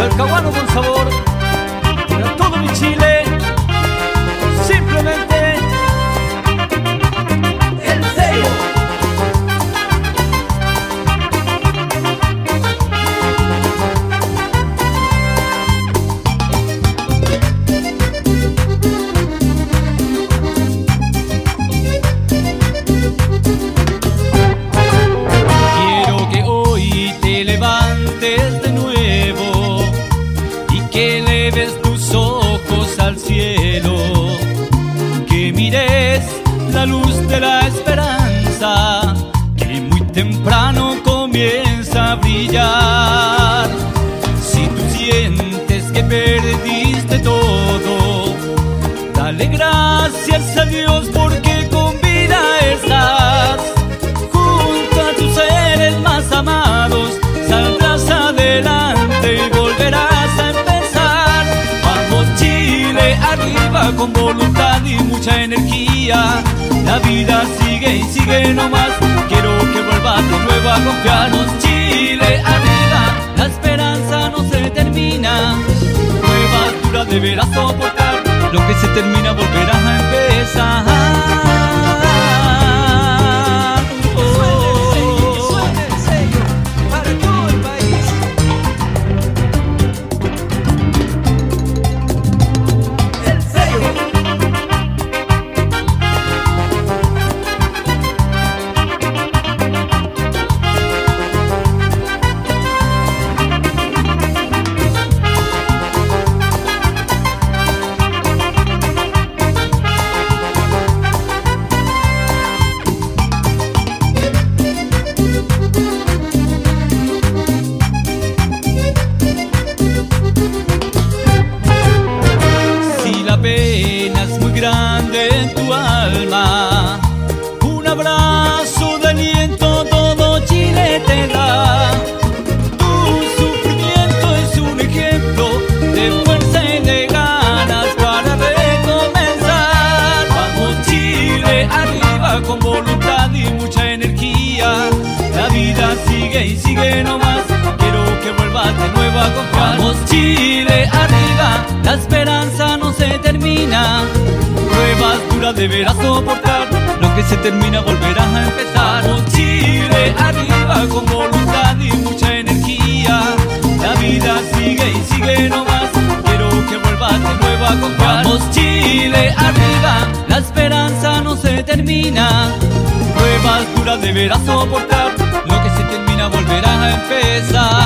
talcahuano con sabor, para todo mi Chile, simplemente el sello. Quiero que hoy te levantes de nuevo y que eleves tus ojos al cielo, que mires la luz de la esperanza que muy temprano comienza a brillar. Si tú sientes que perdiste todo, dale gracias a Dios porque con vida estás. Junto a tus seres más amados saldrás adelante y volverás a empezar. Vamos Chile, arriba con voluntad y mucha energía. La vida sigue y sigue nomás. Quiero que vuelvas de nuevo a confiarnos. Chile, arriba, la esperanza no se termina. Pruebas duras deberás soportar. Lo que se termina volverás a empezar. Suena el sello para todo el país. El sello. Si la pena es muy grande en tu alma, un abrazo de aliento todo Chile te da. Tu sufrimiento es un ejemplo de fuerza y de ganas para recomenzar. Vamos Chile, arriba con voluntad y mucha energía. La vida sigue y sigue nomás. Quiero que vuelvas de nuevo a confiar. Vamos Chile, arriba, la esperanza no se termina. Pruebas duras deberás soportar. Lo que se termina volverás a empezar. Vamos Chile, arriba con voluntad y mucha energía. La vida sigue y sigue nomás. Quiero que vuelvas de nuevo a confiar. Vamos Chile, arriba, la esperanza no se termina. Pruebas duras deberás soportar. Lo que se termina volverás a empezar.